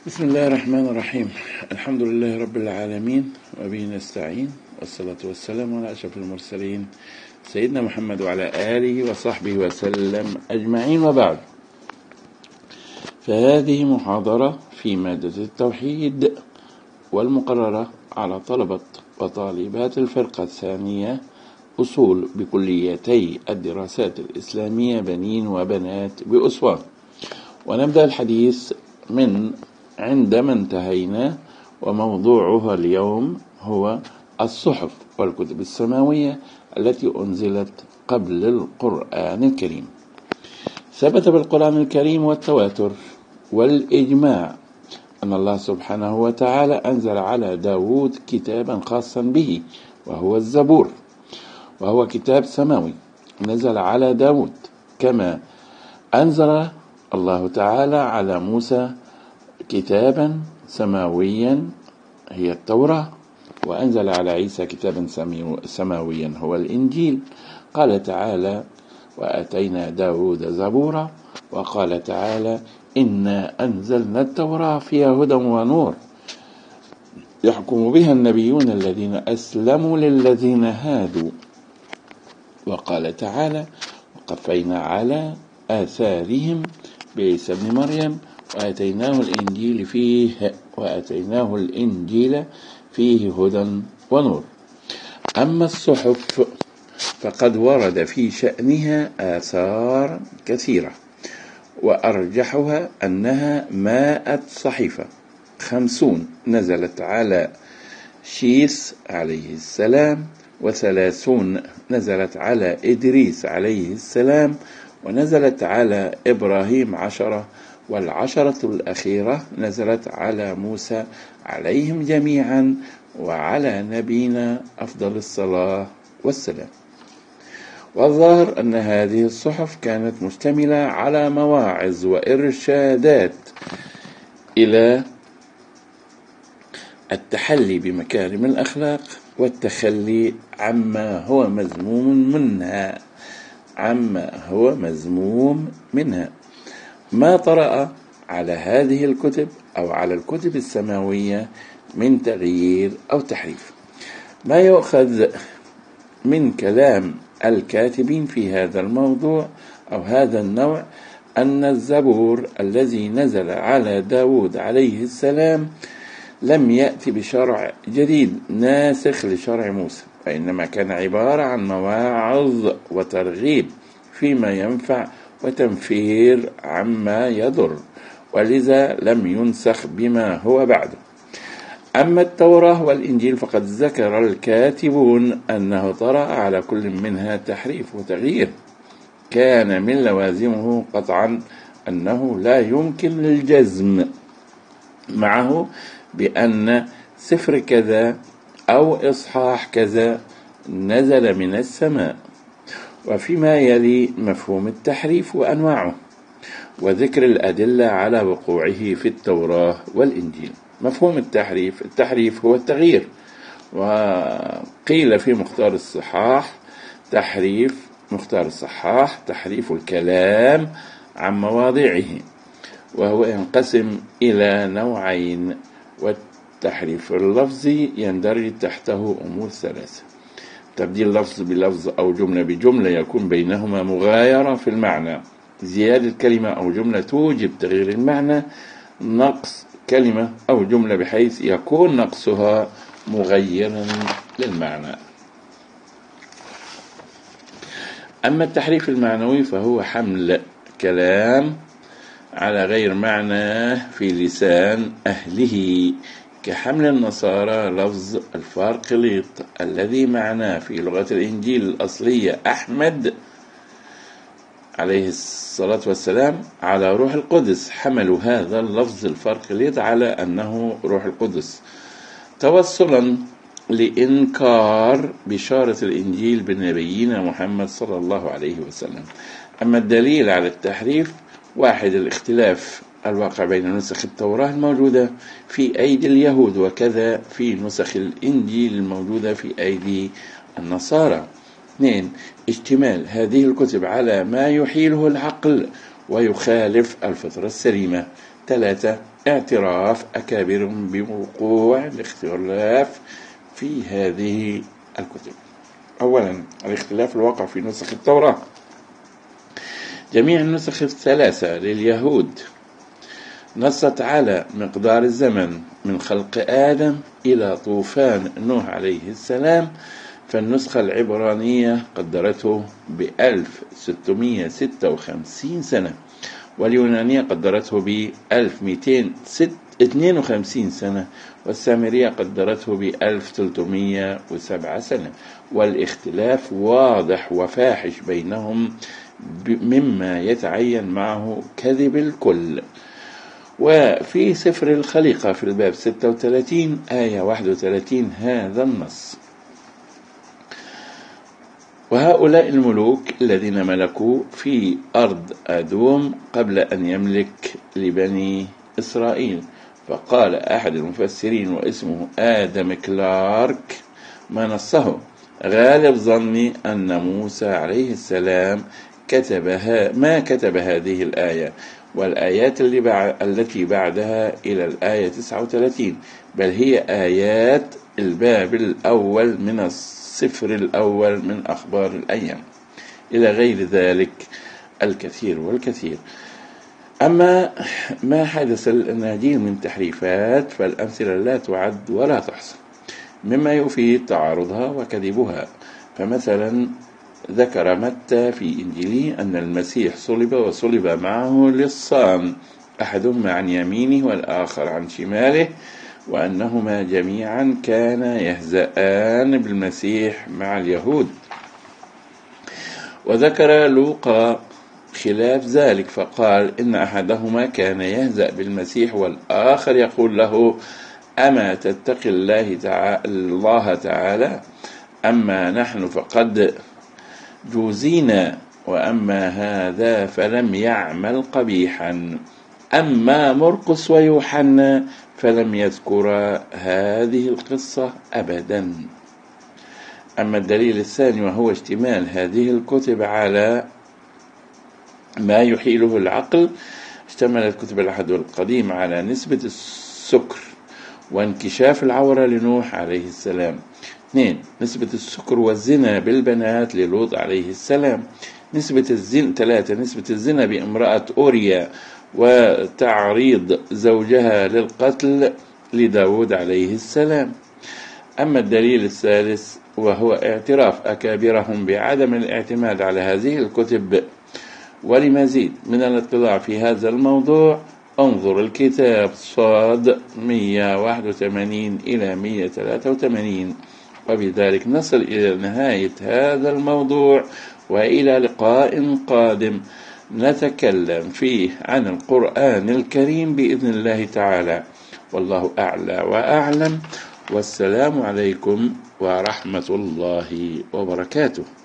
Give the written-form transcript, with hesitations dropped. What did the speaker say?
بسم الله الرحمن الرحيم. الحمد لله رب العالمين وبه نستعين، والصلاة والسلام على أشرف المرسلين سيدنا محمد وعلى آله وصحبه وسلم أجمعين، وبعد. فهذه محاضرة في مادة التوحيد، والمقررة على طلبة وطالبات الفرقة الثانية أصول بكليتي الدراسات الإسلامية بنين وبنات بأسوان. ونبدأ الحديث من عندما انتهينا، وموضوعها اليوم هو الصحف والكتب السماوية التي أنزلت قبل القرآن الكريم. ثبت بالقرآن الكريم والتواتر والإجماع أن الله سبحانه وتعالى أنزل على داود كتابا خاصا به، وهو الزبور، وهو كتاب سماوي نزل على داود، كما أنزل الله تعالى على موسى كتابا سماويا هي التوراة، وأنزل على عيسى كتابا سماويا هو الإنجيل. قال تعالى: وآتينا داود زبورا. وقال تعالى: إنا أنزلنا التوراة فيها هدى ونور يحكم بها النبيون الذين أسلموا للذين هادوا. وقال تعالى: وقفينا على آثارهم بعيسى ابن مريم وآتيناه الإنجيل فيه هدى ونور. أما الصحف فقد ورد في شأنها آثار كثيرة، وأرجحها أنها 100 صحيفة، 50 نزلت على شيث عليه السلام، و30 نزلت على إدريس عليه السلام، ونزلت على إبراهيم 10، والعشرة الأخيرة نزلت على موسى عليهم جميعا، وعلى نبينا أفضل الصلاة والسلام. والظاهر أن هذه الصحف كانت مشتملة على مواعظ وإرشادات إلى التحلي بمكارم الأخلاق والتخلي عما هو مذموم منها. ما طرأ على هذه الكتب أو على الكتب السماوية من تغيير أو تحريف. ما يؤخذ من كلام الكاتبين في هذا الموضوع أو هذا النوع أن الزبور الذي نزل على داود عليه السلام لم يأتي بشرع جديد ناسخ لشرع موسى، وإنما كان عبارة عن مواعظ وترغيب فيما ينفع وتنفير عما يضر، ولذا لم ينسخ بما هو بعده. أما التوراة والإنجيل فقد ذكر الكاتبون أنه طرأ على كل منها تحريف وتغيير، كان من لوازمه قطعا أنه لا يمكن الجزم معه بأن سفر كذا أو إصحاح كذا نزل من السماء. وفيما يلي مفهوم التحريف وأنواعه، وذكر الأدلة على وقوعه في التوراة والإنجيل. مفهوم التحريف هو التغيير، وقيل في مختار الصحاح تحريف الكلام عن مواضعه، وهو ينقسم إلى نوعين، والتحريف اللفظي يندرج تحته أمور ثلاثة: تبديل لفظ بلفظ أو جملة بجملة يكون بينهما مغايرة في المعنى، زيادة كلمة أو جملة توجب تغيير المعنى، نقص كلمة أو جملة بحيث يكون نقصها مغيرا للمعنى. أما التحريف المعنوي فهو حمل كلام على غير معنى في لسان أهله، كحمل النصارى لفظ الفارقليط الذي معناه في لغة الإنجيل الأصلية أحمد عليه الصلاة والسلام على روح القدس. حملوا هذا اللفظ الفارقليط على أنه روح القدس توصلا لإنكار بشارة الإنجيل بنبينا محمد صلى الله عليه وسلم. أما الدليل على التحريف: واحد، الاختلاف الواقع بين نسخ التوراة الموجودة في أيدي اليهود وكذا في نسخ الإنجيل الموجودة في أيدي النصارى. 2، اشتمال هذه الكتب على ما يحيله العقل ويخالف الفطرة السليمة. 3. اعتراف أكابرهم بوقوع الاختلاف في هذه الكتب. أولا، الاختلاف الواقع في نسخ التوراة. جميع النسخ الثلاثة لليهود نصت على مقدار الزمن من خلق آدم إلى طوفان نوح عليه السلام، فالنسخة العبرانية قدرته ب1656 سنة، واليونانية قدرته ب1252 سنة، والسامرية قدرته ب1307 سنة. والاختلاف واضح وفاحش بينهم، مما يتعين معه كذب الكل. وفي سفر الخليقة في الباب 36 آية 31 هذا النص: وهؤلاء الملوك الذين ملكوا في أرض أدوم قبل أن يملك لبني إسرائيل. فقال أحد المفسرين واسمه آدم كلارك ما نصه: غالب ظني أن موسى عليه السلام ما كتب هذه الآية والآيات التي بعدها إلى الآية 39، بل هي آيات الباب الأول من السفر الأول من أخبار الأيام، إلى غير ذلك الكثير والكثير. أما ما حدث الأناجيل من تحريفات فالأمثلة لا تعد ولا تحصى، مما يفيد تعارضها وكذبها. فمثلا ذكر متى في إنجيله أن المسيح صلب وصلب معه للصان، أحدهما عن يمينه والآخر عن شماله، وأنهما جميعا كانا يهزآن بالمسيح مع اليهود. وذكر لوقا خلاف ذلك، فقال إن أحدهما كان يهزأ بالمسيح والآخر يقول له: أما تتقي الله تعالى؟ أما نحن فقد جوزينا، وأما هذا فلم يعمل قبيحا. أما مرقس ويوحنا فلم يذكر هذه القصة أبدا. أما الدليل الثاني وهو اشتمال هذه الكتب على ما يحيله العقل، اشتملت كتب العهد القديم على نسبة السكر وانكشاف العورة لنوح عليه السلام. 2. نسبة السكر والزنا بالبنات للوط عليه السلام. 3. نسبة الزنا بامرأة أوريا وتعريض زوجها للقتل لداود عليه السلام. أما الدليل الثالث وهو اعتراف أكابرهم بعدم الاعتماد على هذه الكتب. ولمزيد من الاطلاع في هذا الموضوع انظر الكتاب صاد 181 إلى 183. وبذلك نصل إلى نهاية هذا الموضوع، وإلى لقاء قادم نتكلم فيه عن القرآن الكريم بإذن الله تعالى. والله أعلى وأعلم، والسلام عليكم ورحمة الله وبركاته.